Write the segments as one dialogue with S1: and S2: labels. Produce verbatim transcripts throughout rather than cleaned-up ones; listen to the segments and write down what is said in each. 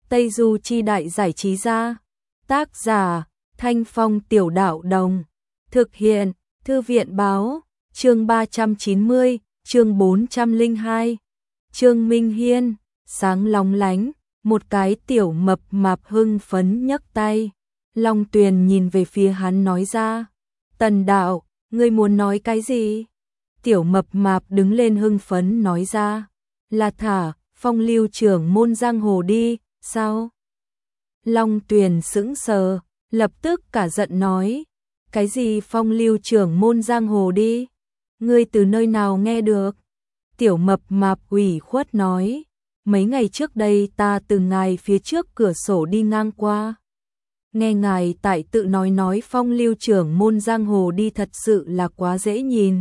S1: Tây Du Chi Đại Giải Trí Gia. Tác giả, Thanh Phong Tiểu Đạo Đồng. Thực hiện, Thư viện Báo. Chương ba trăm chín mươi, chương bốn trăm lẻ hai. Trương Minh Hiên, sáng lóng lánh, một cái tiểu mập mạp hưng phấn nhấc tay. Long Tuyền nhìn về phía hắn nói ra, Tần đạo, ngươi muốn nói cái gì? Tiểu mập mạp đứng lên hưng phấn nói ra, là thả Phong lưu trưởng môn giang hồ đi, sao? Long Tuyền sững sờ, lập tức cả giận nói, cái gì Phong lưu trưởng môn giang hồ đi? Ngươi từ nơi nào nghe được? Tiểu mập mạp ủy khuất nói, mấy ngày trước đây ta từ ngài phía trước cửa sổ đi ngang qua. Nghe ngài tại tự nói nói Phong lưu trưởng môn giang hồ đi thật sự là quá dễ nhìn.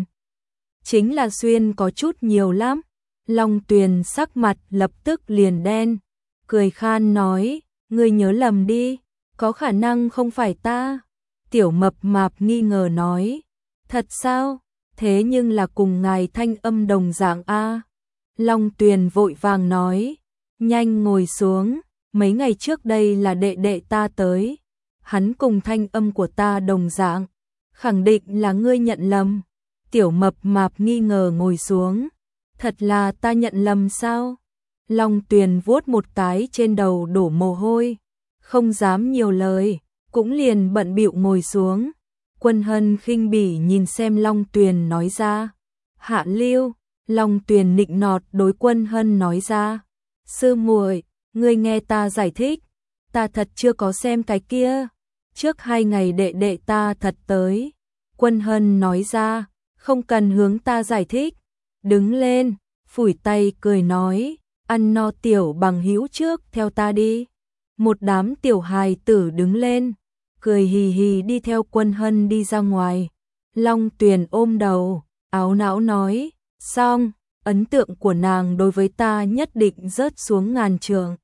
S1: Chính là xuyên có chút nhiều lắm. Long Tuyền sắc mặt lập tức liền đen, cười khan nói, ngươi nhớ lầm đi, có khả năng không phải ta. Tiểu mập mạp nghi ngờ nói, thật sao? Thế nhưng là cùng ngài thanh âm đồng dạng a. Long Tuyền vội vàng nói, nhanh ngồi xuống, mấy ngày trước đây là đệ đệ ta tới, hắn cùng thanh âm của ta đồng dạng, khẳng định là ngươi nhận lầm. Tiểu mập mạp nghi ngờ ngồi xuống, thật là ta nhận lầm sao? Long Tuyền vuốt một cái trên đầu đổ mồ hôi, không dám nhiều lời, cũng liền bận bịu ngồi xuống. Quân Hân khinh bỉ nhìn xem Long Tuyền nói ra, hạ lưu. Long Tuyền nịnh nọt đối Quân Hân nói ra, sư muội, ngươi nghe ta giải thích, ta thật chưa có xem cái kia, trước hai ngày đệ đệ ta thật tới. Quân Hân nói ra, không cần hướng ta giải thích, đứng lên, phủi tay cười nói, ăn no tiểu bằng hữu trước theo ta đi. Một đám tiểu hài tử đứng lên, cười hì hì đi theo Quân Hân đi ra ngoài. Long Tuyền ôm đầu, áo não nói, xong, ấn tượng của nàng đối với ta nhất định rớt xuống ngàn trượng.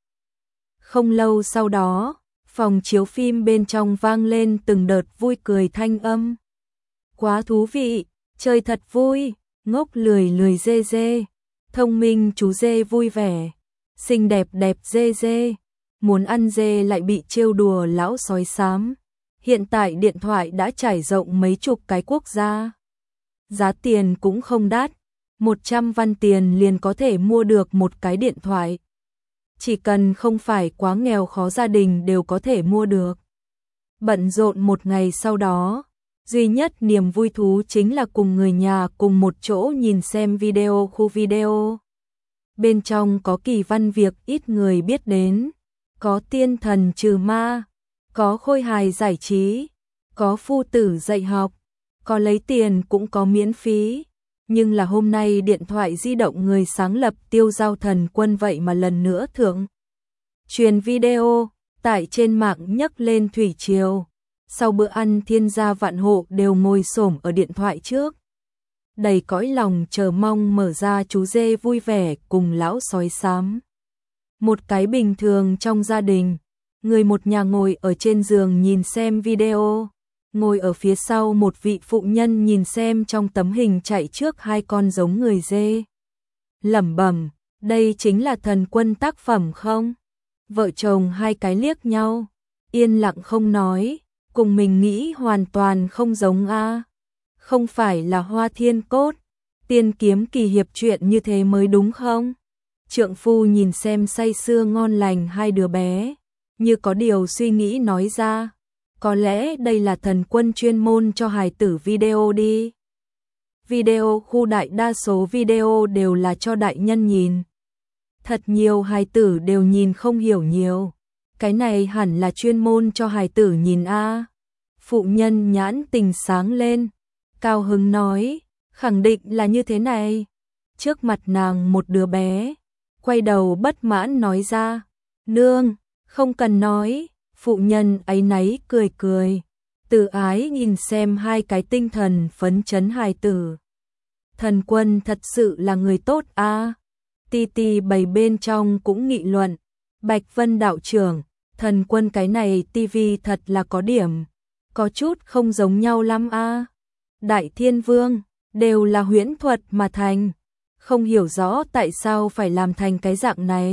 S1: Không lâu sau đó, phòng chiếu phim bên trong vang lên từng đợt vui cười thanh âm. Quá thú vị, chơi thật vui, ngốc lười lười dê dê, thông minh chú dê vui vẻ, xinh đẹp đẹp dê dê, muốn ăn dê lại bị trêu đùa lão sói xám. Hiện tại điện thoại đã trải rộng mấy chục cái quốc gia. Giá tiền cũng không đắt, một trăm văn tiền liền có thể mua được một cái điện thoại. Chỉ cần không phải quá nghèo khó gia đình đều có thể mua được. Bận rộn một ngày sau đó, duy nhất niềm vui thú chính là cùng người nhà cùng một chỗ nhìn xem video khu video. Bên trong có kỳ văn việc ít người biết đến, có tiên thần trừ ma, có khôi hài giải trí, có phu tử dạy học, có lấy tiền cũng có miễn phí. Nhưng là hôm nay điện thoại di động người sáng lập Tiêu Giao Thần Quân vậy mà lần nữa thượng truyền video, tại trên mạng nhấc lên thủy triều. Sau bữa ăn thiên gia vạn hộ đều ngồi xổm ở điện thoại trước, đầy cõi lòng chờ mong mở ra chú dê vui vẻ cùng lão sói xám. Một cái bình thường trong gia đình, người một nhà ngồi ở trên giường nhìn xem video, ngồi ở phía sau một vị phụ nhân nhìn xem trong tấm hình chạy trước hai con giống người dê. Lẩm bẩm, đây chính là Thần Quân tác phẩm không? Vợ chồng hai cái liếc nhau, yên lặng không nói, cùng mình nghĩ hoàn toàn không giống a. Không phải là Hoa Thiên Cốt, tiên kiếm kỳ hiệp truyện như thế mới đúng không? Trượng phu nhìn xem say sưa ngon lành hai đứa bé, như có điều suy nghĩ nói ra, có lẽ đây là Thần Quân chuyên môn cho hài tử video đi. Video khu đại đa số video đều là cho đại nhân nhìn. Thật nhiều hài tử đều nhìn không hiểu nhiều. Cái này hẳn là chuyên môn cho hài tử nhìn a. Phụ nhân nhãn tình sáng lên, cao hứng nói, khẳng định là như thế này. Trước mặt nàng một đứa bé, quay đầu bất mãn nói ra, nương, không cần nói. Phụ nhân áy náy cười cười, từ ái nhìn xem hai cái tinh thần phấn chấn hài tử. Thần Quân thật sự là người tốt a. Ti ti bầy bên trong cũng nghị luận, Bạch Vân đạo trưởng, Thần Quân cái này tivi thật là có điểm, có chút không giống nhau lắm a. Đại Thiên Vương, đều là huyễn thuật mà thành, không hiểu rõ tại sao phải làm thành cái dạng này.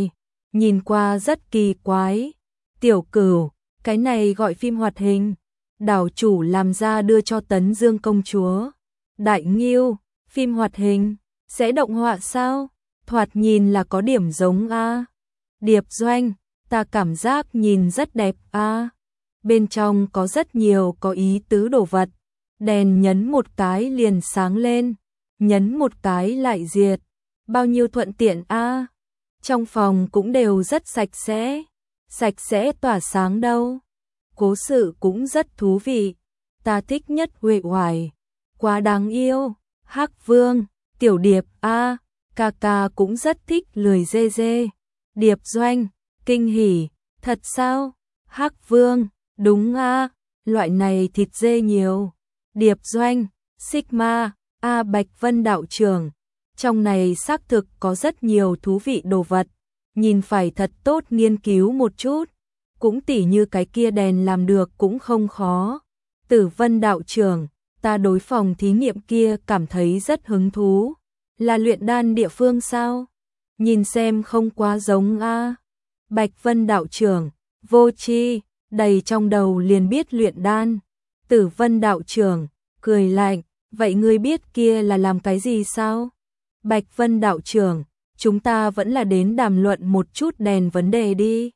S1: nhìn qua rất kỳ quái. Tiểu Cửu, cái này gọi phim hoạt hình, đảo chủ làm ra đưa cho Tấn Dương công chúa. Đại Ngưu, phim hoạt hình, sẽ động họa sao? Thoạt nhìn là có điểm giống a. Điệp Doanh, ta cảm giác nhìn rất đẹp a. Bên trong có rất nhiều có ý tứ đồ vật. Đèn nhấn một cái liền sáng lên, nhấn một cái lại diệt. Bao nhiêu thuận tiện a. Trong phòng cũng đều rất sạch sẽ, sạch sẽ tỏa sáng đâu. Cố sự cũng rất thú vị. Ta thích nhất Huệ Hoài, quá đáng yêu. Hắc Vương, Tiểu Điệp a, ca ca cũng rất thích lười dê dê. Điệp Doanh, kinh hỉ, thật sao? Hắc Vương, đúng a, loại này thịt dê nhiều. Điệp Doanh, Sigma, a Bạch Vân đạo trưởng, trong này xác thực có rất nhiều thú vị đồ vật, nhìn phải thật tốt nghiên cứu một chút, cũng tỉ như cái kia đèn làm được cũng không khó. Tử Vân đạo trưởng, ta đối phòng thí nghiệm kia cảm thấy rất hứng thú, là luyện đan địa phương sao? Nhìn xem không quá giống a. Bạch Vân đạo trưởng, vô tri, đầy trong đầu liền biết luyện đan. Tử Vân đạo trưởng, cười lạnh, vậy ngươi biết kia là làm cái gì sao? Bạch Vân đạo trưởng, chúng ta vẫn là đến đàm luận một chút đèn vấn đề đi.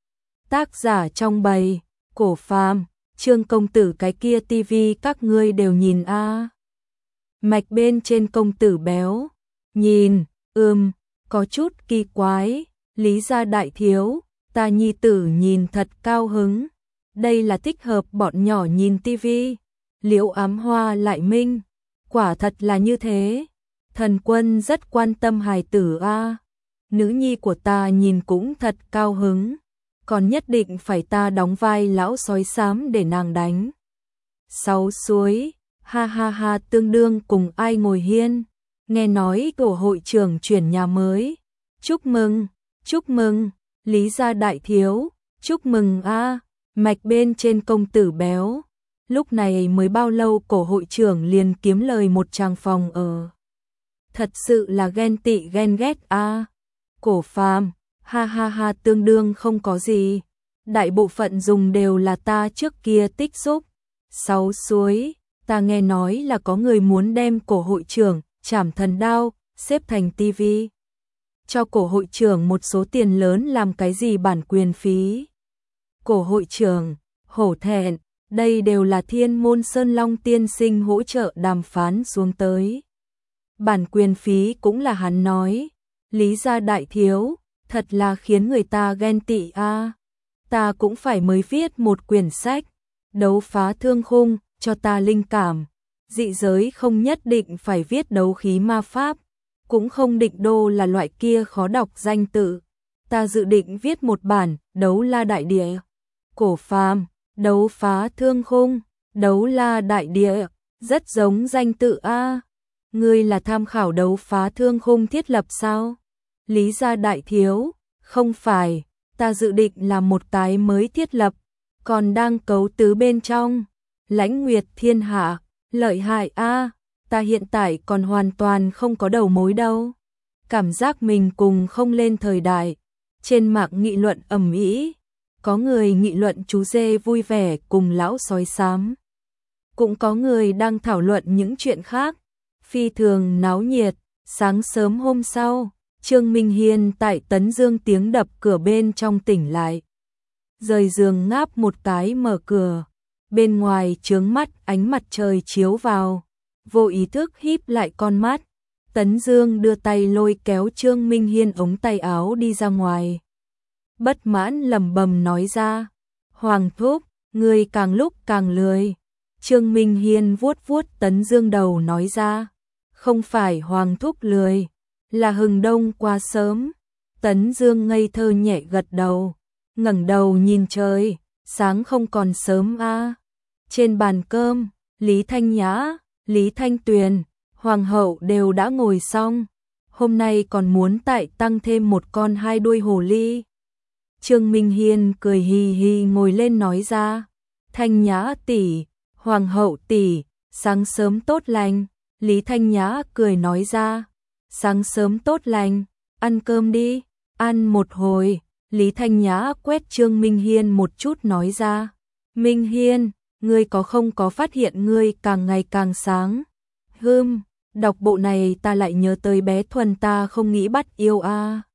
S1: Tác giả trong bầy, Cổ Phàm, Trương công tử cái kia tivi các ngươi đều nhìn a. Mạch bên trên công tử béo, nhìn, ừm, có chút kỳ quái. Lý gia đại thiếu, ta nhi tử nhìn thật cao hứng. Đây là thích hợp bọn nhỏ nhìn tivi. Liễu Ám Hoa lại minh, quả thật là như thế. Thần Quân rất quan tâm hài tử a. Nữ nhi của ta nhìn cũng thật cao hứng, còn nhất định phải ta đóng vai lão sói xám để nàng đánh. Sáu suối, ha ha ha, tương đương cùng ai ngồi hiên. Nghe nói tổ hội trưởng chuyển nhà mới. Chúc mừng, chúc mừng, Lý gia đại thiếu, chúc mừng a. Mạch bên trên công tử béo, lúc này mới bao lâu cổ hội trưởng liền kiếm lời một trang phòng ở. Thật sự là ghen tị ghen ghét a. Cổ Phàm, ha ha ha, tương đương không có gì. Đại bộ phận dùng đều là ta trước kia tích xúc. Sáu suối, ta nghe nói là có người muốn đem cổ hội trưởng Trảm Thần Đao xếp thành tivi. Cho cổ hội trưởng một số tiền lớn làm cái gì bản quyền phí. Cổ hội trưởng, hổ thẹn, đây đều là Thiên Môn Sơn Long tiên sinh hỗ trợ đàm phán xuống tới. Bản quyền phí cũng là hắn nói. Lý gia đại thiếu, thật là khiến người ta ghen tị a. Ta cũng phải mới viết một quyển sách, đấu phá thương khung, cho ta linh cảm. Dị giới không nhất định phải viết đấu khí ma pháp, cũng không định đô là loại kia khó đọc danh tự. Ta dự định viết một bản đấu la đại địa. Cổ Phàm, đấu phá thương khung, đấu la đại địa, rất giống danh tự a. Ngươi là tham khảo đấu phá thương khung thiết lập sao? Lý gia đại thiếu, không phải, ta dự định làm một cái mới thiết lập, còn đang cấu tứ bên trong. Lãnh Nguyệt thiên hạ, lợi hại a, ta hiện tại còn hoàn toàn không có đầu mối đâu. Cảm giác mình cùng không lên thời đại. Trên mạng nghị luận ầm ĩ, có người nghị luận chú dê vui vẻ cùng lão sói xám. Cũng có người đang thảo luận những chuyện khác, phi thường náo nhiệt. Sáng sớm hôm sau, Trương Minh Hiên tại Tấn Dương tiếng đập cửa bên trong tỉnh lại. Rời giường ngáp một cái mở cửa, bên ngoài chướng mắt ánh mặt trời chiếu vào, vô ý thức híp lại con mắt. Tấn Dương đưa tay lôi kéo Trương Minh Hiên ống tay áo đi ra ngoài. Bất mãn lẩm bẩm nói ra, Hoàng thúc, người càng lúc càng lười. Trương Minh Hiên vuốt vuốt Tấn Dương đầu nói ra, không phải Hoàng thúc lười, là hừng đông quá sớm. Tấn Dương ngây thơ nhẹ gật đầu, ngẩng đầu nhìn trời, sáng không còn sớm a. Trên bàn cơm, Lý Thanh Nhã, Lý Thanh Tuyền, Hoàng hậu đều đã ngồi xong, hôm nay còn muốn tại tăng thêm một con hai đuôi hồ ly. Trương Minh Hiên cười hì hì ngồi lên nói ra, Thanh Nhã tỷ, Hoàng hậu tỷ, sáng sớm tốt lành. Lý Thanh Nhã cười nói ra, sáng sớm tốt lành, ăn cơm đi, ăn một hồi. Lý Thanh Nhã quét Trương Minh Hiên một chút nói ra. Minh Hiên, ngươi có không có phát hiện ngươi càng ngày càng sáng? Hừm, đọc bộ này ta lại nhớ tới bé Thuần ta không nghĩ bắt yêu a. À.